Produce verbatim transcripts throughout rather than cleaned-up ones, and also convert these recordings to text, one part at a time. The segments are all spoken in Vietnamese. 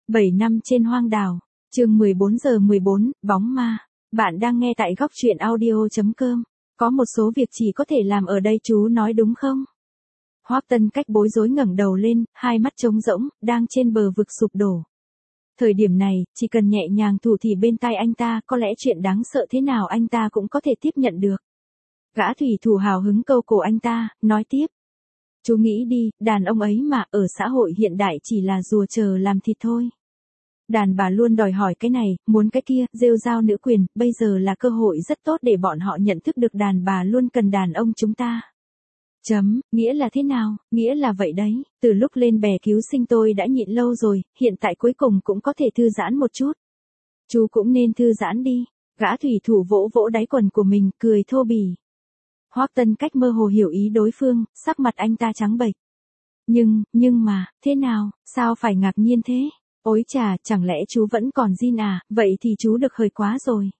bảy năm trên hoang đảo. Chương mười bốn giờ mười bốn, bóng ma. Bạn đang nghe tại góc truyện audio chấm com. Có một số việc chỉ có thể làm ở đây, chú nói đúng không? Hoắc Tân Cách bối rối ngẩng đầu lên, hai mắt trống rỗng, đang trên bờ vực sụp đổ. Thời điểm này, chỉ cần nhẹ nhàng thủ thì bên tai anh ta, có lẽ chuyện đáng sợ thế nào anh ta cũng có thể tiếp nhận được. Gã thủy thủ hào hứng câu cổ anh ta, nói tiếp. Chú nghĩ đi, đàn ông ấy mà, ở xã hội hiện đại chỉ là rùa chờ làm thịt thôi. Đàn bà luôn đòi hỏi cái này, muốn cái kia, rêu rao nữ quyền, bây giờ là cơ hội rất tốt để bọn họ nhận thức được đàn bà luôn cần đàn ông chúng ta. Chấm, nghĩa là thế nào, nghĩa là vậy đấy, từ lúc lên bè cứu sinh tôi đã nhịn lâu rồi, hiện tại cuối cùng cũng có thể thư giãn một chút. Chú cũng nên thư giãn đi, gã thủy thủ vỗ vỗ đáy quần của mình, cười thô bỉ. Hoắc Tân Cách mơ hồ hiểu ý đối phương, sắc mặt anh ta trắng bệch. Nhưng, nhưng mà, thế nào, sao phải ngạc nhiên thế? Ôi chà, chẳng lẽ chú vẫn còn zin à, vậy thì chú được hời quá rồi.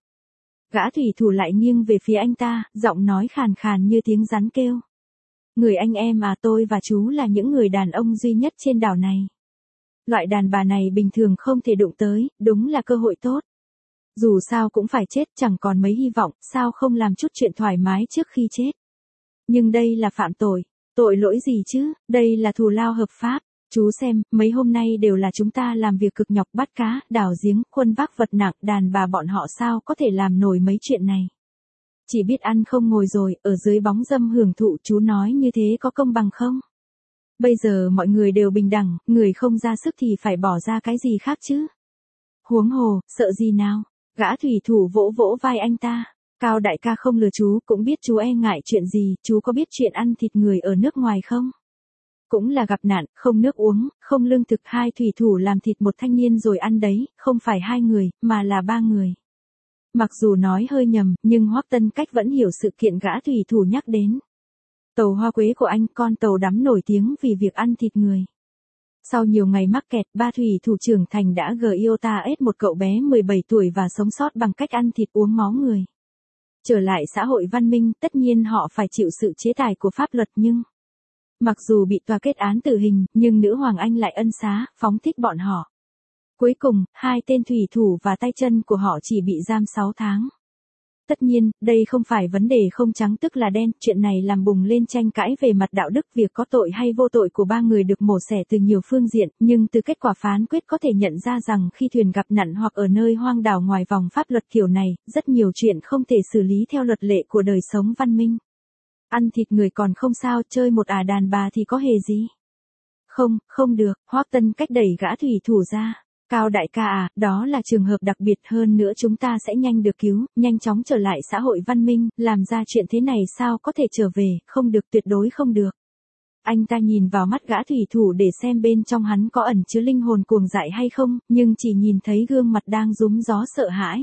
Gã thủy thủ lại nghiêng về phía anh ta, giọng nói khàn khàn như tiếng rắn kêu. Người anh em à, tôi và chú là những người đàn ông duy nhất trên đảo này. Loại đàn bà này bình thường không thể đụng tới, đúng là cơ hội tốt. Dù sao cũng phải chết, chẳng còn mấy hy vọng, sao không làm chút chuyện thoải mái trước khi chết. Nhưng đây là phạm tội, tội lỗi gì chứ, đây là thù lao hợp pháp. Chú xem, mấy hôm nay đều là chúng ta làm việc cực nhọc bắt cá, đào giếng, khuân vác vật nặng, đàn bà bọn họ sao có thể làm nổi mấy chuyện này. Chỉ biết ăn không ngồi rồi, ở dưới bóng râm hưởng thụ, chú nói như thế có công bằng không? Bây giờ mọi người đều bình đẳng, người không ra sức thì phải bỏ ra cái gì khác chứ? Huống hồ, sợ gì nào? Gã thủy thủ vỗ vỗ vai anh ta. Cao đại ca không lừa chú, cũng biết chú e ngại chuyện gì, chú có biết chuyện ăn thịt người ở nước ngoài không? Cũng là gặp nạn, không nước uống, không lương thực, hai thủy thủ làm thịt một thanh niên rồi ăn đấy, không phải hai người, mà là ba người. Mặc dù nói hơi nhầm, nhưng Hoắc Tân Cách vẫn hiểu sự kiện gã thủy thủ nhắc đến. Tàu Hoa Quế của anh, con tàu đắm nổi tiếng vì việc ăn thịt người. Sau nhiều ngày mắc kẹt, ba thủy thủ trưởng thành đã gờ yêu ta ết một cậu bé mười bảy tuổi và sống sót bằng cách ăn thịt uống máu người. Trở lại xã hội văn minh, tất nhiên họ phải chịu sự chế tài của pháp luật nhưng... Mặc dù bị tòa kết án tử hình, nhưng nữ hoàng Anh lại ân xá, phóng thích bọn họ. Cuối cùng, hai tên thủy thủ và tay chân của họ chỉ bị giam sáu tháng. Tất nhiên, đây không phải vấn đề không trắng tức là đen, chuyện này làm bùng lên tranh cãi về mặt đạo đức, việc có tội hay vô tội của ba người được mổ xẻ từ nhiều phương diện, nhưng từ kết quả phán quyết có thể nhận ra rằng khi thuyền gặp nạn hoặc ở nơi hoang đảo ngoài vòng pháp luật kiểu này, rất nhiều chuyện không thể xử lý theo luật lệ của đời sống văn minh. Ăn thịt người còn không sao, chơi một ả đàn bà thì có hề gì. Không, không được, Hoắc Tân Cách đẩy gã thủy thủ ra. Cao đại ca à, đó là trường hợp đặc biệt, hơn nữa chúng ta sẽ nhanh được cứu, nhanh chóng trở lại xã hội văn minh, làm ra chuyện thế này sao có thể trở về, không được, tuyệt đối không được. Anh ta nhìn vào mắt gã thủy thủ để xem bên trong hắn có ẩn chứa linh hồn cuồng dại hay không, nhưng chỉ nhìn thấy gương mặt đang rúm gió sợ hãi.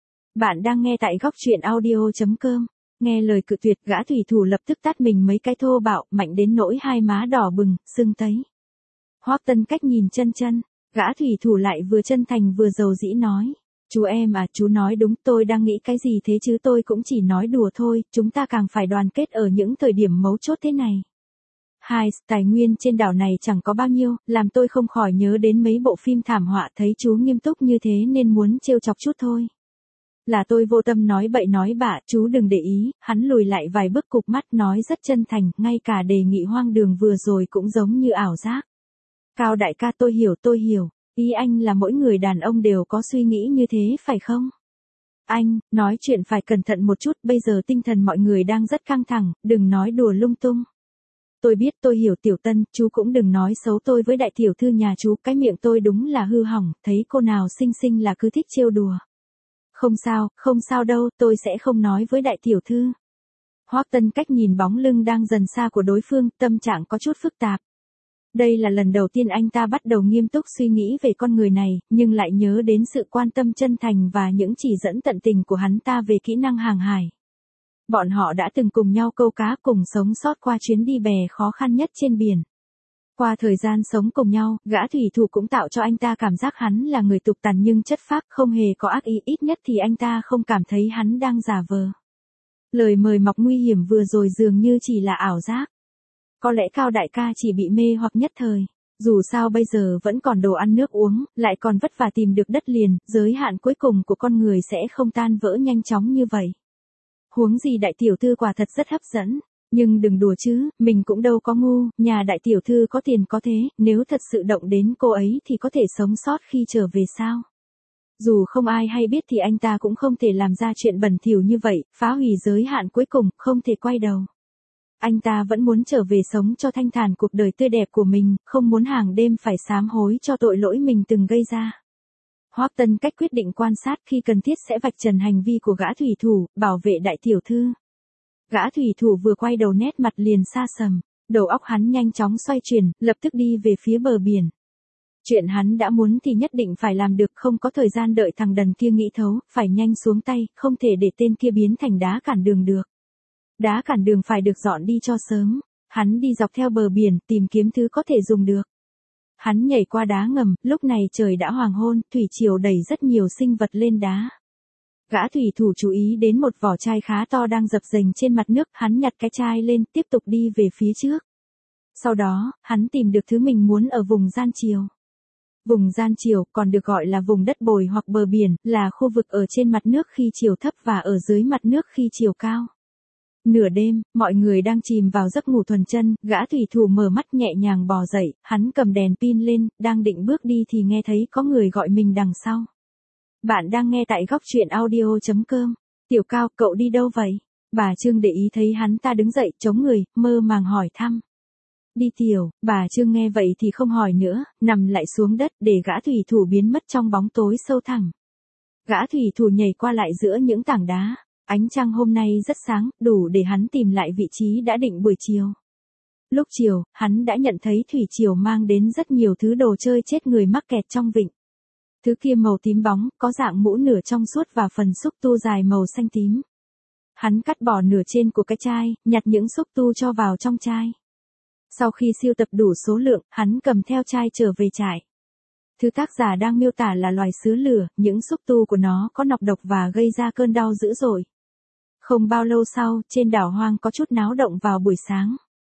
Bạn đang nghe tại góc truyện audio chấm com. Nghe lời cự tuyệt, gã thủy thủ lập tức tát mình mấy cái thô bạo, mạnh đến nỗi hai má đỏ bừng, sưng tấy. Hoắc Tân Cách nhìn chân chân, gã thủy thủ lại vừa chân thành vừa dầu dĩ nói. Chú em à, chú nói đúng, tôi đang nghĩ cái gì thế chứ, tôi cũng chỉ nói đùa thôi, chúng ta càng phải đoàn kết ở những thời điểm mấu chốt thế này. Hai, tài nguyên trên đảo này chẳng có bao nhiêu, làm tôi không khỏi nhớ đến mấy bộ phim thảm họa, thấy chú nghiêm túc như thế nên muốn trêu chọc chút thôi. Là tôi vô tâm nói bậy nói bạ, chú đừng để ý, hắn lùi lại vài bước cụp mắt nói rất chân thành, ngay cả đề nghị hoang đường vừa rồi cũng giống như ảo giác. Cao đại ca, tôi hiểu tôi hiểu, ý anh là mỗi người đàn ông đều có suy nghĩ như thế phải không? Anh, nói chuyện phải cẩn thận một chút, bây giờ tinh thần mọi người đang rất căng thẳng, đừng nói đùa lung tung. Tôi biết, tôi hiểu Tiểu Tân, chú cũng đừng nói xấu tôi với đại tiểu thư nhà chú, cái miệng tôi đúng là hư hỏng, thấy cô nào xinh xinh là cứ thích trêu đùa. Không sao, không sao đâu, tôi sẽ không nói với đại tiểu thư. Hoắc Tân Cách nhìn bóng lưng đang dần xa của đối phương, tâm trạng có chút phức tạp. Đây là lần đầu tiên anh ta bắt đầu nghiêm túc suy nghĩ về con người này, nhưng lại nhớ đến sự quan tâm chân thành và những chỉ dẫn tận tình của hắn ta về kỹ năng hàng hải. Bọn họ đã từng cùng nhau câu cá, cùng sống sót qua chuyến đi bè khó khăn nhất trên biển. Qua thời gian sống cùng nhau, gã thủy thủ cũng tạo cho anh ta cảm giác hắn là người tục tằn nhưng chất phác, không hề có ác ý, ít nhất thì anh ta không cảm thấy hắn đang giả vờ. Lời mời mọc nguy hiểm vừa rồi dường như chỉ là ảo giác. Có lẽ Cao đại ca chỉ bị mê hoặc nhất thời. Dù sao bây giờ vẫn còn đồ ăn nước uống, lại còn vất vả tìm được đất liền, giới hạn cuối cùng của con người sẽ không tan vỡ nhanh chóng như vậy. Huống gì đại tiểu thư quả thật rất hấp dẫn. Nhưng đừng đùa chứ, mình cũng đâu có ngu, nhà đại tiểu thư có tiền có thế, nếu thật sự động đến cô ấy thì có thể sống sót khi trở về sao? Dù không ai hay biết thì anh ta cũng không thể làm ra chuyện bẩn thỉu như vậy, phá hủy giới hạn cuối cùng, không thể quay đầu. Anh ta vẫn muốn trở về sống cho thanh thản cuộc đời tươi đẹp của mình, không muốn hàng đêm phải sám hối cho tội lỗi mình từng gây ra. Hoắc Tân Cách quyết định quan sát, khi cần thiết sẽ vạch trần hành vi của gã thủy thủ, bảo vệ đại tiểu thư. Gã thủy thủ vừa quay đầu nét mặt liền xa sầm, đầu óc hắn nhanh chóng xoay chuyển, lập tức đi về phía bờ biển. Chuyện hắn đã muốn thì nhất định phải làm được, không có thời gian đợi thằng đần kia nghĩ thấu, phải nhanh xuống tay, không thể để tên kia biến thành đá cản đường được. Đá cản đường phải được dọn đi cho sớm. Hắn đi dọc theo bờ biển, tìm kiếm thứ có thể dùng được. Hắn nhảy qua đá ngầm, lúc này trời đã hoàng hôn, thủy triều đẩy rất nhiều sinh vật lên đá. Gã thủy thủ chú ý đến một vỏ chai khá to đang dập dềnh trên mặt nước, hắn nhặt cái chai lên, tiếp tục đi về phía trước. Sau đó, hắn tìm được thứ mình muốn ở vùng gian chiều. Vùng gian chiều, còn được gọi là vùng đất bồi hoặc bờ biển, là khu vực ở trên mặt nước khi chiều thấp và ở dưới mặt nước khi chiều cao. Nửa đêm, mọi người đang chìm vào giấc ngủ thuần chân, gã thủy thủ mở mắt nhẹ nhàng bò dậy, hắn cầm đèn pin lên, đang định bước đi thì nghe thấy có người gọi mình đằng sau. Bạn đang nghe tại góc truyện audio chấm com. Tiểu Cao, cậu đi đâu vậy? Bà Trương để ý thấy hắn ta đứng dậy, chống người, mơ màng hỏi thăm. Đi tiểu, bà Trương nghe vậy thì không hỏi nữa, nằm lại xuống đất để gã thủy thủ biến mất trong bóng tối sâu thẳm. Gã thủy thủ nhảy qua lại giữa những tảng đá. Ánh trăng hôm nay rất sáng, đủ để hắn tìm lại vị trí đã định buổi chiều. Lúc chiều, hắn đã nhận thấy thủy triều mang đến rất nhiều thứ đồ chơi chết người mắc kẹt trong vịnh. Thứ kia màu tím bóng, có dạng mũ nửa trong suốt và phần xúc tu dài màu xanh tím. Hắn cắt bỏ nửa trên của cái chai, nhặt những xúc tu cho vào trong chai. Sau khi siêu tập đủ số lượng, hắn cầm theo chai trở về trại. Thứ tác giả đang miêu tả là loài sứa lửa, những xúc tu của nó có nọc độc và gây ra cơn đau dữ dội. Không bao lâu sau, trên đảo hoang có chút náo động vào buổi sáng.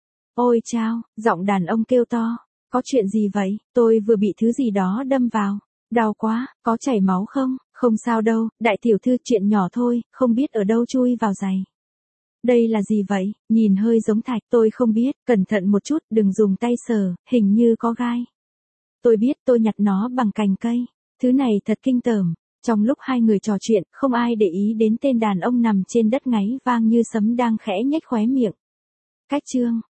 Ôi chao, giọng đàn ông kêu to. Có chuyện gì vậy? Tôi vừa bị thứ gì đó đâm vào. Đau quá, có chảy máu không? Không sao đâu, đại tiểu thư, chuyện nhỏ thôi, không biết ở đâu chui vào giày. Đây là gì vậy? Nhìn hơi giống thạch, tôi không biết, cẩn thận một chút, đừng dùng tay sờ, hình như có gai. Tôi biết, tôi nhặt nó bằng cành cây. Thứ này thật kinh tởm. Trong lúc hai người trò chuyện, không ai để ý đến tên đàn ông nằm trên đất ngáy vang như sấm đang khẽ nhếch khóe miệng. Cách chương